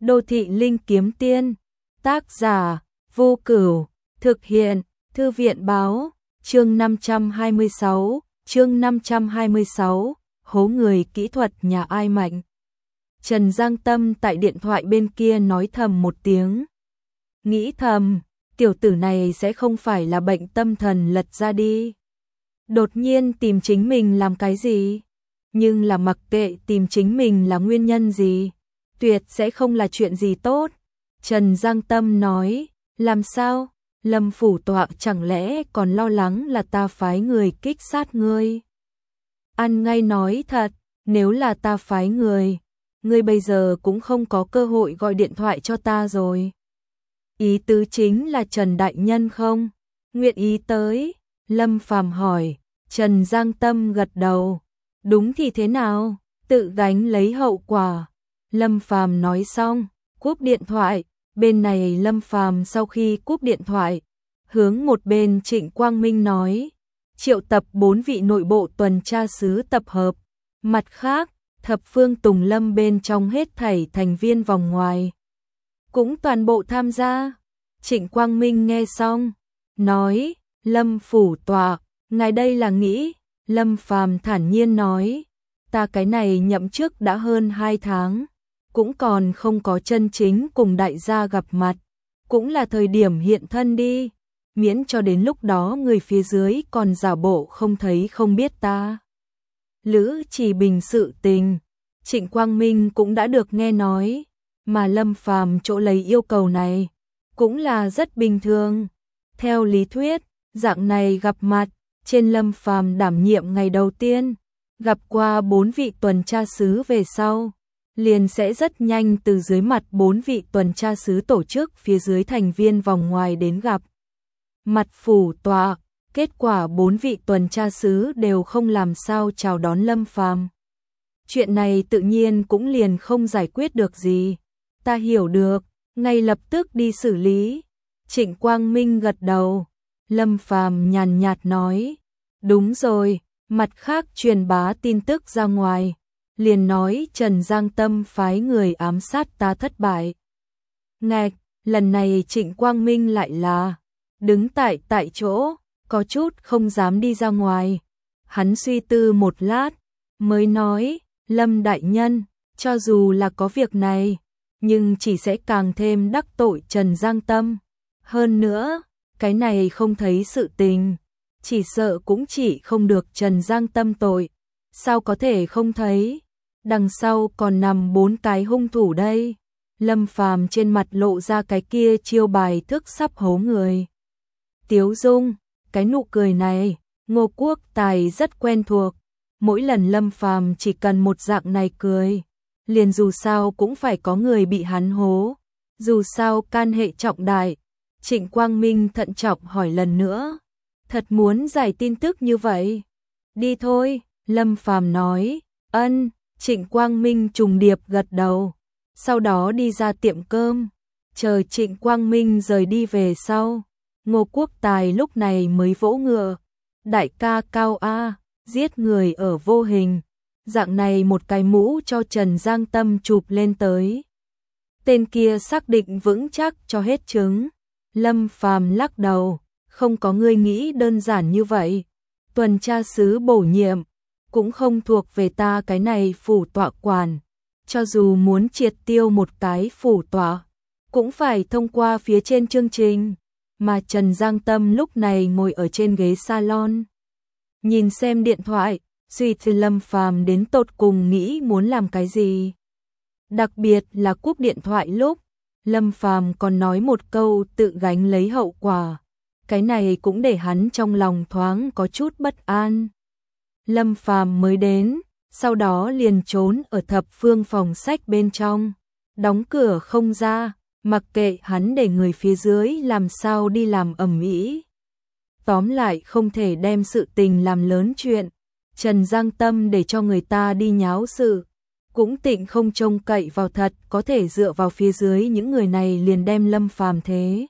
Đô thị linh kiếm tiên, tác giả Vô Cửu, thực hiện Thư viện báo, chương 526, hố người kỹ thuật nhà ai mạnh. Trần Giang Tâm tại điện thoại bên kia nói thầm một tiếng. Nghĩ thầm, tiểu tử này sẽ không phải là bệnh tâm thần lật ra đi. Đột nhiên tìm chính mình làm cái gì? Nhưng là mặc kệ tìm chính mình là nguyên nhân gì, tuyệt sẽ không là chuyện gì tốt. Trần Giang Tâm nói, làm sao? Lâm phủ tọa chẳng lẽ còn lo lắng là ta phái người kích sát ngươi? Ăn ngay nói thật, nếu là ta phái người, ngươi bây giờ cũng không có cơ hội gọi điện thoại cho ta rồi. Ý tứ chính là Trần Đại Nhân không? Nguyện ý tới? Lâm Phàm hỏi. Trần Giang Tâm gật đầu. Đúng thì thế nào? Tự gánh lấy hậu quả. Lâm Phàm nói xong, cúp điện thoại. Bên này Lâm Phàm sau khi cúp điện thoại, hướng một bên Trịnh Quang Minh nói, triệu tập 4 vị nội bộ tuần tra sứ tập hợp. Mặt khác, thập phương Tùng Lâm bên trong hết thảy thành viên vòng ngoài cũng toàn bộ tham gia. Trịnh Quang Minh nghe xong, nói, Lâm phủ tọa, ngài đây là nghĩ? Lâm Phàm thản nhiên nói, ta cái này nhậm chức đã hơn 2 tháng, cũng còn không có chân chính cùng đại gia gặp mặt, cũng là thời điểm hiện thân đi, miễn cho đến lúc đó người phía dưới còn giả bộ không thấy không biết ta. Lữ Trì Bình sự tình, Trịnh Quang Minh cũng đã được nghe nói, mà Lâm Phàm chỗ lấy yêu cầu này, cũng là rất bình thường. Theo lý thuyết, dạng này gặp mặt, trên Lâm Phàm đảm nhiệm ngày đầu tiên, gặp qua 4 vị tuần tra sứ về sau, liền sẽ rất nhanh từ dưới mặt 4 vị tuần tra sứ tổ chức phía dưới thành viên vòng ngoài đến gặp mặt phủ tọa. Kết quả 4 vị tuần tra sứ đều không làm sao chào đón Lâm Phàm. Chuyện này tự nhiên cũng liền không giải quyết được gì. Ta hiểu được, ngay lập tức đi xử lý. Trịnh Quang Minh gật đầu. Lâm Phàm nhàn nhạt nói, đúng rồi, mặt khác truyền bá tin tức ra ngoài, liền nói Trần Giang Tâm phái người ám sát ta thất bại. Ngạch, lần này Trịnh Quang Minh lại là đứng tại chỗ, có chút không dám đi ra ngoài. Hắn suy tư một lát, mới nói, Lâm đại nhân, cho dù là có việc này, nhưng chỉ sẽ càng thêm đắc tội Trần Giang Tâm. Hơn nữa, cái này không thấy sự tình, chỉ sợ cũng chỉ không được Trần Giang Tâm tội. Sao có thể không thấy? Đằng sau còn nằm 4 cái hung thủ đây. Lâm Phàm trên mặt lộ ra cái kia chiêu bài thức sắp hố người tiếu dung. Cái nụ cười này, Ngô Quốc Tài rất quen thuộc. Mỗi lần Lâm Phàm chỉ cần một dạng này cười, liền dù sao cũng phải có người bị hắn hố. Dù sao can hệ trọng đại. Trịnh Quang Minh thận trọng hỏi lần nữa, thật muốn giải tin tức như vậy? Đi thôi, Lâm Phàm nói. Ân. Trịnh Quang Minh trùng điệp gật đầu, sau đó đi ra tiệm cơm. Chờ Trịnh Quang Minh rời đi về sau, Ngô Quốc Tài lúc này mới vỗ ngựa. Đại ca Cao A, giết người ở vô hình. Dạng này một cái mũ cho Trần Giang Tâm chụp lên tới. Tên kia xác định vững chắc cho hết trứng. Lâm Phàm lắc đầu, không có người nghĩ đơn giản như vậy. Tuần tra sứ bổ nhiệm, cũng không thuộc về ta cái này phủ tọa quản. Cho dù muốn triệt tiêu một cái phủ tọa, cũng phải thông qua phía trên chương trình. Mà Trần Giang Tâm lúc này ngồi ở trên ghế salon, nhìn xem điện thoại, suy tư Lâm Phàm đến tột cùng nghĩ muốn làm cái gì. Đặc biệt là cúp điện thoại lúc, Lâm Phàm còn nói một câu tự gánh lấy hậu quả. Cái này cũng để hắn trong lòng thoáng có chút bất an. Lâm Phàm mới đến, sau đó liền trốn ở thập phương phòng sách bên trong, đóng cửa không ra, mặc kệ hắn để người phía dưới làm sao đi làm ầm ĩ. Tóm lại không thể đem sự tình làm lớn chuyện. Trần Giang Tâm để cho người ta đi nháo sự, cũng tịnh không trông cậy vào thật có thể dựa vào phía dưới những người này liền đem Lâm Phàm thế.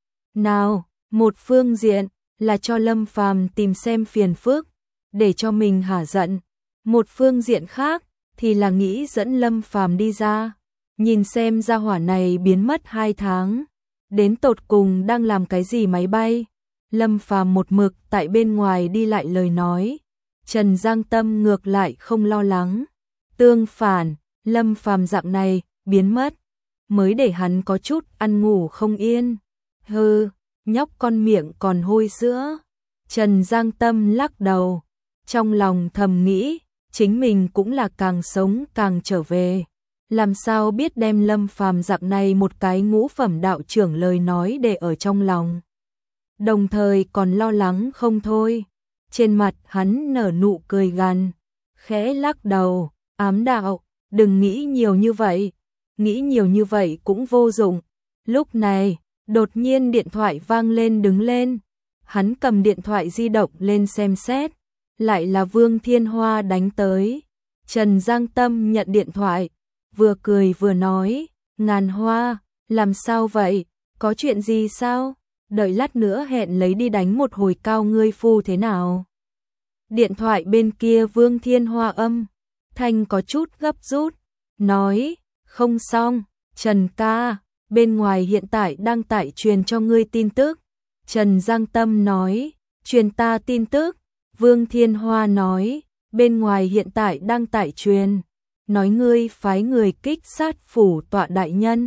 Nào, một phương diện là cho Lâm Phàm tìm xem phiền phức, để cho mình hả giận. Một phương diện khác thì là nghĩ dẫn Lâm Phàm đi ra, Nhìn xem gia hỏa này biến mất 2 tháng, đến tột cùng đang làm cái gì máy bay. Lâm Phàm một mực tại bên ngoài đi lại lời nói, Trần Giang Tâm ngược lại không lo lắng. Tương phản, Lâm Phàm dạng này biến mất mới để hắn có chút ăn ngủ không yên. Hừ, nhóc con miệng còn hôi sữa. Trần Giang Tâm lắc đầu, trong lòng thầm nghĩ, chính mình cũng là càng sống càng trở về. Làm sao biết đem Lâm Phàm dạng này một cái ngũ phẩm đạo trưởng lời nói để ở trong lòng. Đồng thời còn lo lắng không thôi. Trên mặt hắn nở nụ cười gằn, khẽ lắc đầu, ám đạo, đừng nghĩ nhiều như vậy. Nghĩ nhiều như vậy cũng vô dụng. Lúc này, đột nhiên điện thoại vang lên đứng lên. Hắn cầm điện thoại di động lên xem xét. Lại là Vương Thiên Hoa đánh tới. Trần Giang Tâm nhận điện thoại, vừa cười vừa nói, Ngàn Hoa, làm sao vậy, có chuyện gì sao, đợi lát nữa hẹn lấy đi đánh một hồi cao ngươi phu thế nào. Điện thoại bên kia Vương Thiên Hoa âm thanh có chút gấp rút, nói, không xong, Trần ca, bên ngoài hiện tại đang tải truyền cho ngươi tin tức. Trần Giang Tâm nói, truyền ta tin tức. Vương Thiên Hoa nói, bên ngoài hiện tại đang tải truyền, nói ngươi phái người kích sát phủ tọa đại nhân.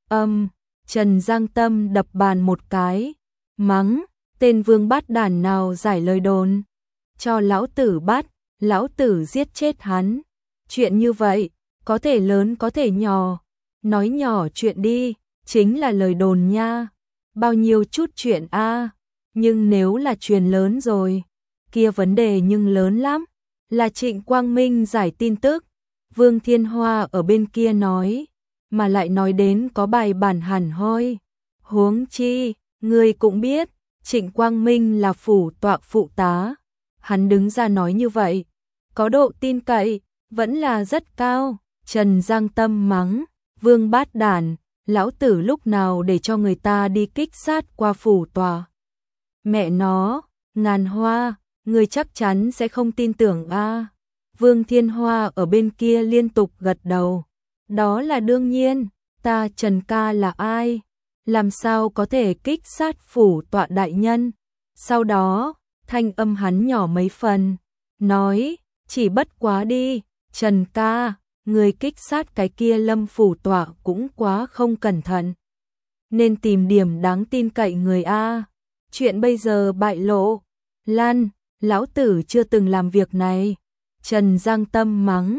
Trần Giang Tâm đập bàn một cái, mắng, tên vương bát đàn nào giải lời đồn, cho lão tử bắt, lão tử giết chết hắn. Chuyện như vậy, có thể lớn có thể nhỏ, nói nhỏ chuyện đi, chính là lời đồn nha, bao nhiêu chút chuyện a, nhưng nếu là truyền lớn rồi, kia vấn đề nhưng lớn lắm, là Trịnh Quang Minh giải tin tức. Vương Thiên Hoa ở bên kia nói, mà lại nói đến có bài bản hẳn hoi. Huống chi, người cũng biết, Trịnh Quang Minh là phủ tọa phụ tá. Hắn đứng ra nói như vậy, có độ tin cậy, vẫn là rất cao. Trần Giang Tâm mắng, Vương bát đàn, lão tử lúc nào để cho người ta đi kích sát qua phủ tọa. Mẹ nó, Ngàn Hoa, người chắc chắn sẽ không tin tưởng a. Vương Thiên Hoa ở bên kia liên tục gật đầu. Đó là đương nhiên, ta Trần ca là ai? Làm sao có thể kích sát phủ tọa đại nhân? Sau đó, thanh âm hắn nhỏ mấy phần, nói, chỉ bất quá đi, Trần ca, người kích sát cái kia Lâm phủ tọa cũng quá không cẩn thận. Nên tìm điểm đáng tin cậy người a. Chuyện bây giờ bại lộ. Lan, lão tử chưa từng làm việc này. Trần Giang Tâm mắng,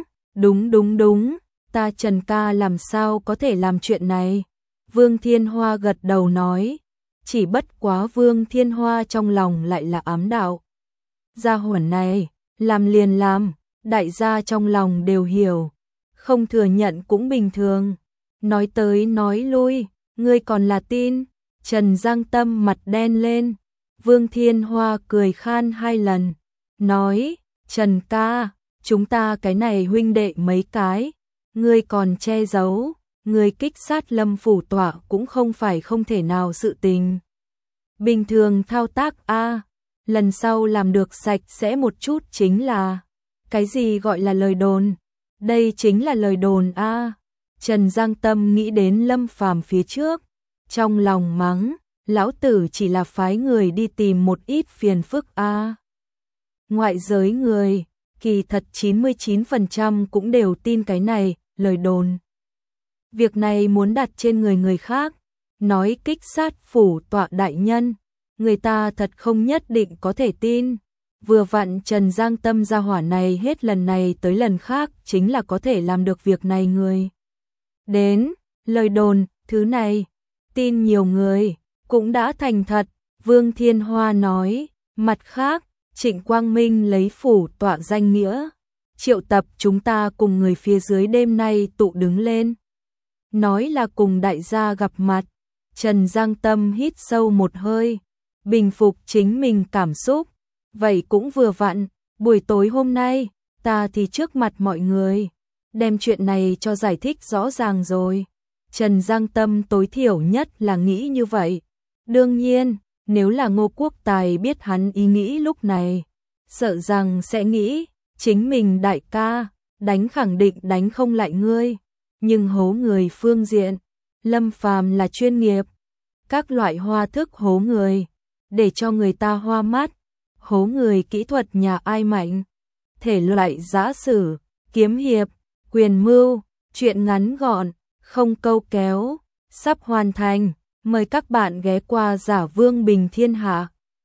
đúng, ta Trần ca làm sao có thể làm chuyện này. Vương Thiên Hoa gật đầu nói, chỉ bất quá Vương Thiên Hoa trong lòng lại là ám đạo. Gia hỏa này, làm liền làm, đại gia trong lòng đều hiểu, không thừa nhận cũng bình thường. Nói tới nói lui, ngươi còn là tin. Trần Giang Tâm mặt đen lên. Vương Thiên Hoa cười khan 2 lần, nói, Trần ca, chúng ta cái này huynh đệ mấy cái, ngươi còn che giấu, ngươi kích sát Lâm phủ tọa cũng không phải không thể nào sự tình. Bình thường thao tác a, lần sau làm được sạch sẽ một chút chính là, cái gì gọi là lời đồn, đây chính là lời đồn a. Trần Giang Tâm nghĩ đến Lâm Phàm phía trước, trong lòng mắng, lão tử chỉ là phái người đi tìm một ít phiền phức a. Ngoại giới người, kỳ thật 99% cũng đều tin cái này, lời đồn. Việc này muốn đặt trên người khác, nói kích sát phủ tọa đại nhân, người ta thật không nhất định có thể tin. Vừa vặn Trần Giang Tâm gia hỏa này hết lần này tới lần khác chính là có thể làm được việc này người. Đến, lời đồn, thứ này, tin nhiều người, cũng đã thành thật, Vương Thiên Hoa nói, mặt khác, Trịnh Quang Minh lấy phủ tọa danh nghĩa, triệu tập chúng ta cùng người phía dưới đêm nay tụ đứng lên. Nói là cùng đại gia gặp mặt. Trần Giang Tâm hít sâu một hơi, bình phục chính mình cảm xúc. Vậy cũng vừa vặn, buổi tối hôm nay, ta thì trước mặt mọi người, đem chuyện này cho giải thích rõ ràng rồi. Trần Giang Tâm tối thiểu nhất là nghĩ như vậy. Đương nhiên, nếu là Ngô Quốc Tài biết hắn ý nghĩ lúc này, sợ rằng sẽ nghĩ, chính mình đại ca, đánh khẳng định đánh không lại ngươi. Nhưng hố người phương diện, Lâm Phàm là chuyên nghiệp. Các loại hoa thức hố người, để cho người ta hoa mắt. Hố người kỹ thuật nhà ai mạnh. Thể loại giã sử, kiếm hiệp, quyền mưu, truyện ngắn gọn, không câu kéo, sắp hoàn thành. Mời các bạn ghé qua Giả Vương Bình Thiên Hạ.